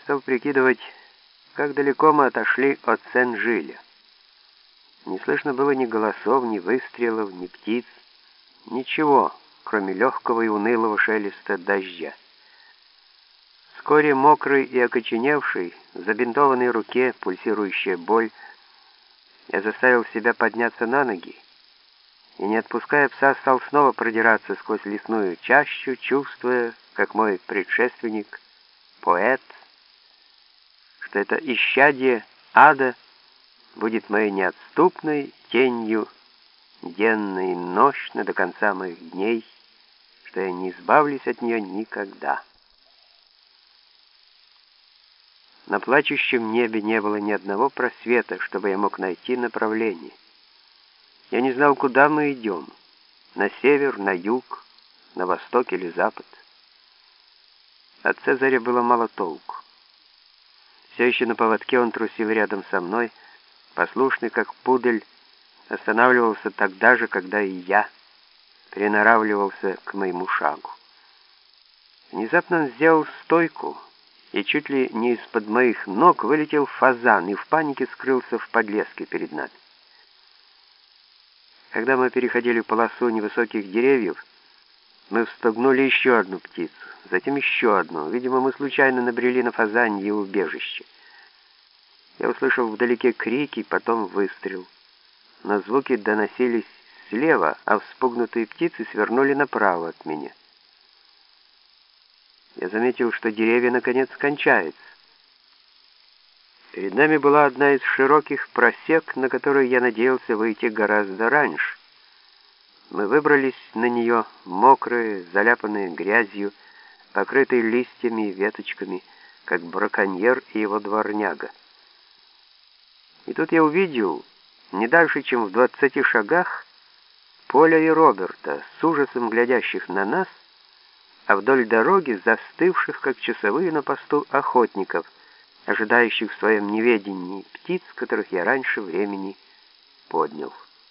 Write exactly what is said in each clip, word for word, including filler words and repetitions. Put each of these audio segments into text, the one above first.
стал прикидывать, как далеко мы отошли от Сен-Жиля. Не слышно было ни голосов, ни выстрелов, ни птиц, ничего, кроме легкого и унылого шелеста дождя. Вскоре мокрый и окоченевший, в забинтованной руке пульсирующая боль, я заставил себя подняться на ноги и, не отпуская пса, стал снова продираться сквозь лесную чащу, чувствуя, как мой предшественник, поэт, что это исчадие ада будет моей неотступной тенью денно и нощно до конца моих дней, что я не избавлюсь от нее никогда. На плачущем небе не было ни одного просвета, чтобы я мог найти направление. Я не знал, куда мы идем, на север, на юг, на восток или запад. От Цезаря было мало толку. Все еще на поводке он трусил рядом со мной, послушный как пудель, останавливался тогда же, когда и я приноравливался к моему шагу. Внезапно он сделал стойку, и чуть ли не из-под моих ног вылетел фазан и в панике скрылся в подлеске перед нами. Когда мы переходили полосу невысоких деревьев, мы встогнули еще одну птицу, затем еще одну. Видимо, мы случайно набрели на фазанье убежище. Я услышал вдалеке крики, потом выстрел. Но звуки доносились слева, а вспугнутые птицы свернули направо от меня. Я заметил, что деревья наконец кончаются. Перед нами была одна из широких просек, на которую я надеялся выйти гораздо раньше. Мы выбрались на нее, мокрые, заляпанные грязью, покрытые листьями и веточками, как браконьер и его дворняга. И тут я увидел, не дальше, чем в двадцати шагах, Поля и Роберта, с ужасом глядящих на нас, а вдоль дороги застывших, как часовые на посту, охотников, ожидающих в своем неведении птиц, которых я раньше времени поднял.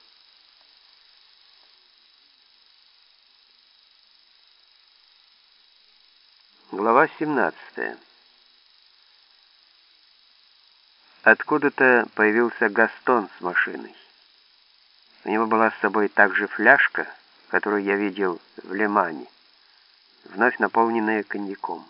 Глава семнадцатая. Откуда-то появился Гастон с машиной. У него была с собой также фляжка, которую я видел в Лемане, вновь наполненная коньяком.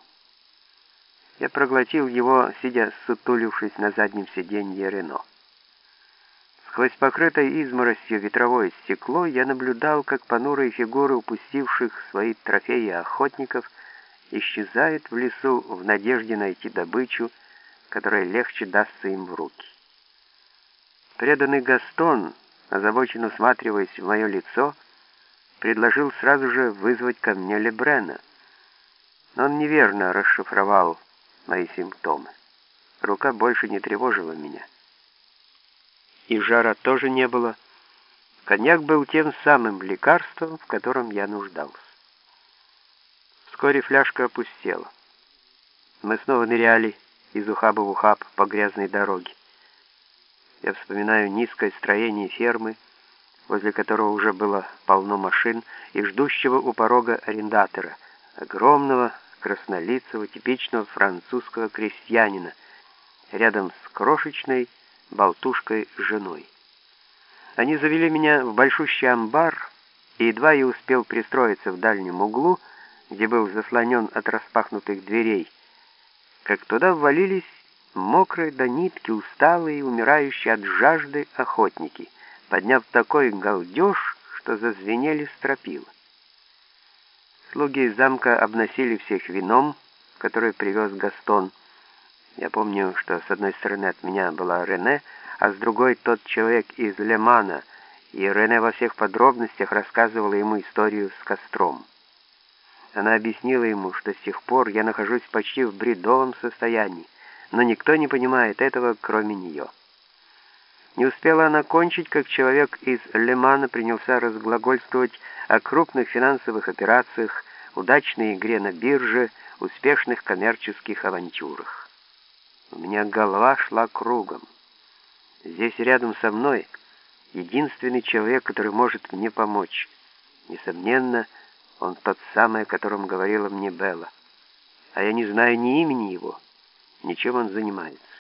Я проглотил его, сидя сутулившись на заднем сиденье Рено. Сквозь покрытое изморосью ветровое стекло я наблюдал, как понурые фигуры упустивших свои трофеи охотников исчезают в лесу в надежде найти добычу, которая легче дастся им в руки. Преданный Гастон, озабоченно всматриваясь в мое лицо, предложил сразу же вызвать ко мне Лебрена, но он неверно расшифровал мои симптомы. Рука больше не тревожила меня. И жара тоже не было. Коньяк был тем самым лекарством, в котором я нуждался. Вскоре фляжка опустела. Мы снова ныряли из ухаба в ухаб по грязной дороге. Я вспоминаю низкое строение фермы, возле которого уже было полно машин, и ждущего у порога арендатора, огромного, краснолицего, типичного французского крестьянина, рядом с крошечной болтушкой женой. Они завели меня в большущий амбар, и едва я успел пристроиться в дальнем углу, где был заслонен от распахнутых дверей, как туда ввалились мокрые до нитки, усталые и умирающие от жажды охотники, подняв такой галдеж, что зазвенели стропила. Слуги из замка обносили всех вином, которое привез Гастон. Я помню, что с одной стороны от меня была Рене, а с другой тот человек из Лемана, и Рене во всех подробностях рассказывала ему историю с костром. Она объяснила ему, что с тех пор я нахожусь почти в бредовом состоянии, но никто не понимает этого, кроме нее. Не успела она кончить, как человек из Лемана принялся разглагольствовать о крупных финансовых операциях, удачной игре на бирже, успешных коммерческих авантюрах. У меня голова шла кругом. Здесь рядом со мной единственный человек, который может мне помочь. Несомненно, он тот самый, о котором говорила мне Белла. А я не знаю ни имени его, ничем он занимается.